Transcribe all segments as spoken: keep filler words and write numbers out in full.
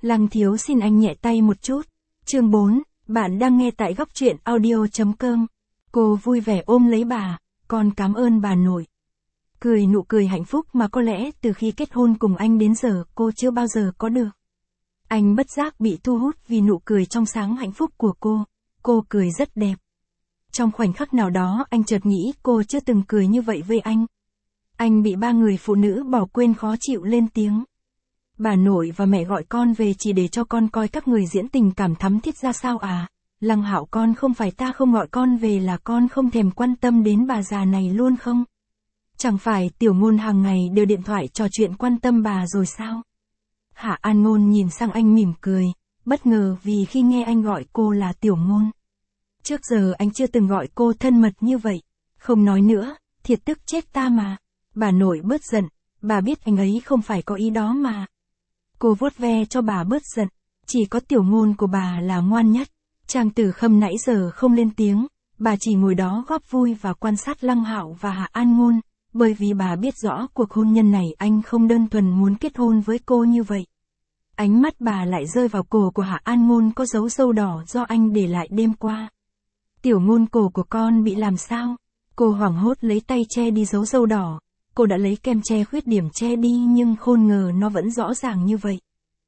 Lăng thiếu xin anh nhẹ tay một chút. Chương bốn, bạn đang nghe tại góc truyện audio.com. Cô vui vẻ ôm lấy bà, con cảm ơn bà nội. Cười nụ cười hạnh phúc mà có lẽ từ khi kết hôn cùng anh đến giờ cô chưa bao giờ có được. Anh bất giác bị thu hút vì nụ cười trong sáng hạnh phúc của cô. Cô cười rất đẹp. Trong khoảnh khắc nào đó anh chợt nghĩ cô chưa từng cười như vậy với anh. Anh bị ba người phụ nữ bỏ quên khó chịu lên tiếng. Bà nội và mẹ gọi con về chỉ để cho con coi các người diễn tình cảm thắm thiết ra sao à? Lăng Hạo, con không phải ta không gọi con về là con không thèm quan tâm đến bà già này luôn không? Chẳng phải Tiểu Ngôn hàng ngày đều điện thoại trò chuyện quan tâm bà rồi sao? Hạ An Ngôn nhìn sang anh mỉm cười, bất ngờ vì khi nghe anh gọi cô là Tiểu Ngôn. Trước giờ anh chưa từng gọi cô thân mật như vậy. Không nói nữa, thiệt tức chết ta mà. Bà nội bớt giận, bà biết anh ấy không phải có ý đó mà. Cô vuốt ve cho bà bớt giận, chỉ có Tiểu Ngôn của bà là ngoan nhất. Trang Tử Khâm nãy giờ không lên tiếng, bà chỉ ngồi đó góp vui và quan sát Lăng Hạo và Hạ An Ngôn, bởi vì bà biết rõ cuộc hôn nhân này anh không đơn thuần muốn kết hôn với cô như vậy. Ánh mắt bà lại rơi vào cổ của Hạ An Ngôn có dấu râu đỏ do anh để lại đêm qua. Tiểu Ngôn, cổ của con bị làm sao? Cô hoảng hốt lấy tay che đi dấu râu đỏ. Cô đã lấy kem che khuyết điểm che đi nhưng khôn ngờ nó vẫn rõ ràng như vậy.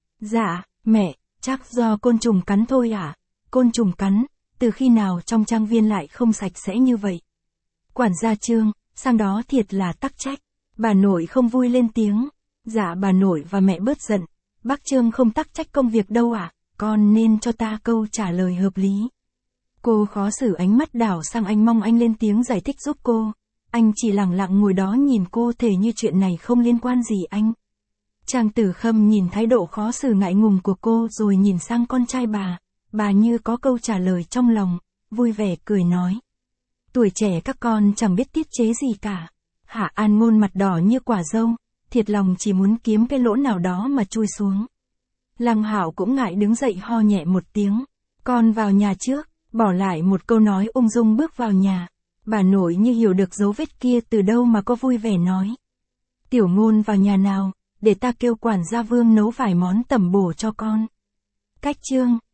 Dạ, mẹ, chắc do côn trùng cắn thôi à? Côn trùng cắn, từ khi nào trong trang viên lại không sạch sẽ như vậy? Quản gia Trương, sang đó thiệt là tắc trách. Bà nội không vui lên tiếng. Dạ bà nội và mẹ bớt giận. Bác Trương không tắc trách công việc đâu à? Con nên cho ta câu trả lời hợp lý. Cô khó xử ánh mắt đảo sang anh mong anh lên tiếng giải thích giúp cô. Anh chỉ lặng lặng ngồi đó nhìn cô thể như chuyện này không liên quan gì anh. Trang Tử Khâm nhìn thái độ khó xử ngại ngùng của cô rồi nhìn sang con trai bà. Bà như có câu trả lời trong lòng, vui vẻ cười nói. Tuổi trẻ các con chẳng biết tiết chế gì cả. Hạ An Ngôn mặt đỏ như quả dâu, thiệt lòng chỉ muốn kiếm cái lỗ nào đó mà chui xuống. Lăng Hạo cũng ngại đứng dậy ho nhẹ một tiếng. Con vào nhà trước, bỏ lại một câu nói ung dung bước vào nhà. Bà nội như hiểu được dấu vết kia từ đâu mà có vui vẻ nói. Tiểu Ngôn vào nhà nào, để ta kêu quản gia Vương nấu vài món tẩm bổ cho con. Cách Trương,